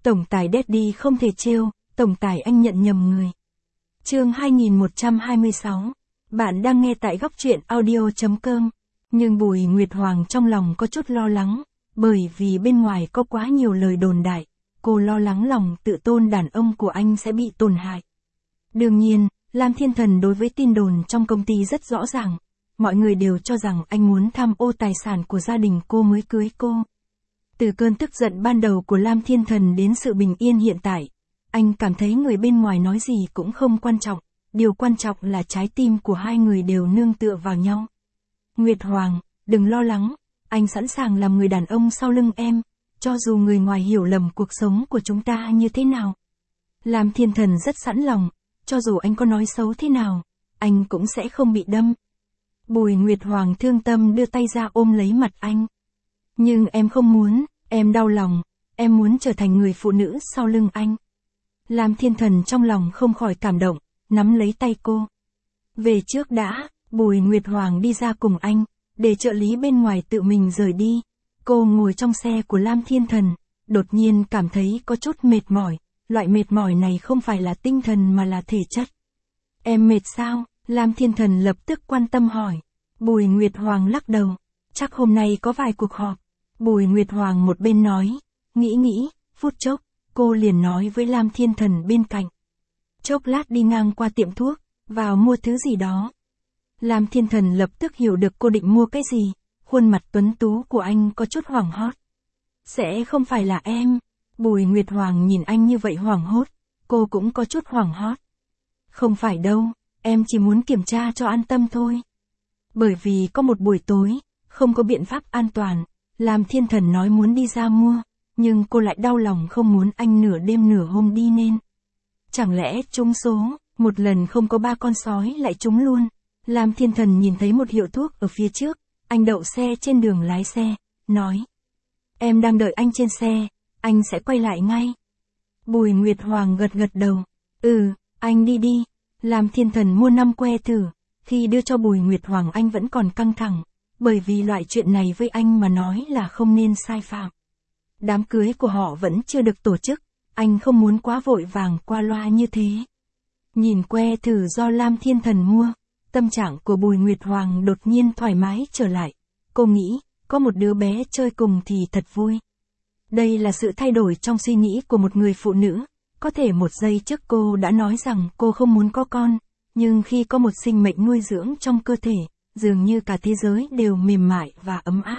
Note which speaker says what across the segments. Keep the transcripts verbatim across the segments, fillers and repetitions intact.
Speaker 1: Tổng tài Daddy không thể trêu, tổng tài anh nhận nhầm người. Chương hai nghìn một trăm hai mươi sáu. Bạn đang nghe tại góc truyện audio chấm com. Nhưng Bùi Nguyệt Hoàng trong lòng có chút lo lắng, bởi vì bên ngoài có quá nhiều lời đồn đại, cô lo lắng lòng tự tôn đàn ông của anh sẽ bị tổn hại. Đương nhiên, Lam Thiên Thần đối với tin đồn trong công ty rất rõ ràng, mọi người đều cho rằng anh muốn tham ô tài sản của gia đình cô mới cưới cô. Từ cơn tức giận ban đầu của Lam Thiên Thần đến sự bình yên hiện tại, anh cảm thấy người bên ngoài nói gì cũng không quan trọng, điều quan trọng là trái tim của hai người đều nương tựa vào nhau. Nguyệt Hoàng, đừng lo lắng, anh sẵn sàng làm người đàn ông sau lưng em, cho dù người ngoài hiểu lầm cuộc sống của chúng ta như thế nào. Lam Thiên Thần rất sẵn lòng, cho dù anh có nói xấu thế nào, anh cũng sẽ không bị đâm. Bùi Nguyệt Hoàng thương tâm đưa tay ra ôm lấy mặt anh. Nhưng em không muốn, em đau lòng, em muốn trở thành người phụ nữ sau lưng anh. Lam Thiên Thần trong lòng không khỏi cảm động, nắm lấy tay cô. Về trước đã, Bùi Nguyệt Hoàng đi ra cùng anh, để trợ lý bên ngoài tự mình rời đi. Cô ngồi trong xe của Lam Thiên Thần, đột nhiên cảm thấy có chút mệt mỏi, loại mệt mỏi này không phải là tinh thần mà là thể chất. Em mệt sao? Lam Thiên Thần lập tức quan tâm hỏi. Bùi Nguyệt Hoàng lắc đầu, chắc hôm nay có vài cuộc họp. Bùi Nguyệt Hoàng một bên nói, nghĩ nghĩ, phút chốc, cô liền nói với Lam Thiên Thần bên cạnh. Chốc lát đi ngang qua tiệm thuốc, vào mua thứ gì đó. Lam Thiên Thần lập tức hiểu được cô định mua cái gì, khuôn mặt tuấn tú của anh có chút hoảng hốt. Sẽ không phải là em. Bùi Nguyệt Hoàng nhìn anh như vậy hoảng hốt, cô cũng có chút hoảng hốt. Không phải đâu, em chỉ muốn kiểm tra cho an tâm thôi. Bởi vì có một buổi tối, không có biện pháp an toàn, Lam Thiên Thần nói muốn đi ra mua, nhưng cô lại đau lòng không muốn anh nửa đêm nửa hôm đi nên. Chẳng lẽ trúng số, một lần không có ba con sói lại trúng luôn. Lam Thiên Thần nhìn thấy một hiệu thuốc ở phía trước, anh đậu xe trên đường lái xe, nói. Em đang đợi anh trên xe, anh sẽ quay lại ngay. Bùi Nguyệt Hoàng gật gật đầu, ừ, anh đi đi. Lam Thiên Thần mua năm que thử, khi đưa cho Bùi Nguyệt Hoàng anh vẫn còn căng thẳng, bởi vì loại chuyện này với anh mà nói là không nên sai phạm. Đám cưới của họ vẫn chưa được tổ chức, anh không muốn quá vội vàng qua loa như thế. Nhìn que thử do Lam Thiên Thần mua, tâm trạng của Bùi Nguyệt Hoàng đột nhiên thoải mái trở lại. Cô nghĩ, có một đứa bé chơi cùng thì thật vui. Đây là sự thay đổi trong suy nghĩ của một người phụ nữ. Có thể một giây trước cô đã nói rằng cô không muốn có con, nhưng khi có một sinh mệnh nuôi dưỡng trong cơ thể, dường như cả thế giới đều mềm mại và ấm áp.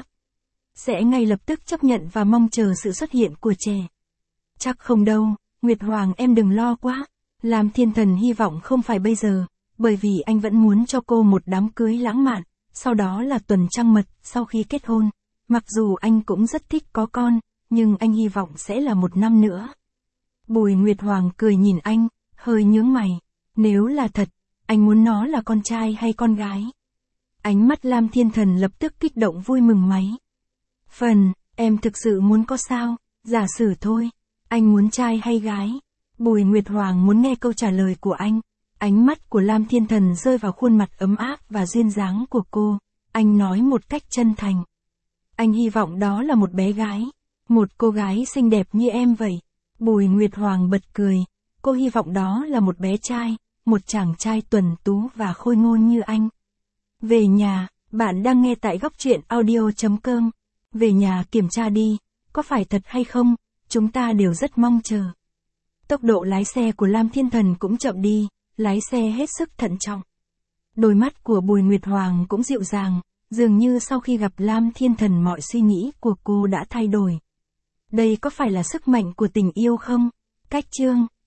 Speaker 1: Sẽ ngay lập tức chấp nhận và mong chờ sự xuất hiện của trẻ. Chắc không đâu, Nguyệt Hoàng em đừng lo quá. Lam Thiên Thần hy vọng không phải bây giờ, bởi vì anh vẫn muốn cho cô một đám cưới lãng mạn, sau đó là tuần trăng mật sau khi kết hôn. Mặc dù anh cũng rất thích có con, nhưng anh hy vọng sẽ là một năm nữa. Bùi Nguyệt Hoàng cười nhìn anh, hơi nhướng mày. Nếu là thật, anh muốn nó là con trai hay con gái? Ánh mắt Lam Thiên Thần lập tức kích động vui mừng máy. Phần, em thực sự muốn có sao? Giả sử thôi. Anh muốn trai hay gái? Bùi Nguyệt Hoàng muốn nghe câu trả lời của anh. Ánh mắt của Lam Thiên Thần rơi vào khuôn mặt ấm áp và duyên dáng của cô. Anh nói một cách chân thành. Anh hy vọng đó là một bé gái. Một cô gái xinh đẹp như em vậy. Bùi Nguyệt Hoàng bật cười. Cô hy vọng đó là một bé trai, một chàng trai tuấn tú và khôi ngôn như anh. Về nhà, bạn đang nghe tại góc truyện audio chấm com. Về nhà kiểm tra đi, có phải thật hay không, chúng ta đều rất mong chờ. Tốc độ lái xe của Lam Thiên Thần cũng chậm đi, lái xe hết sức thận trọng. Đôi mắt của Bùi Nguyệt Hoàng cũng dịu dàng, dường như sau khi gặp Lam Thiên Thần mọi suy nghĩ của cô đã thay đổi. Đây có phải là sức mạnh của tình yêu không? Cách chương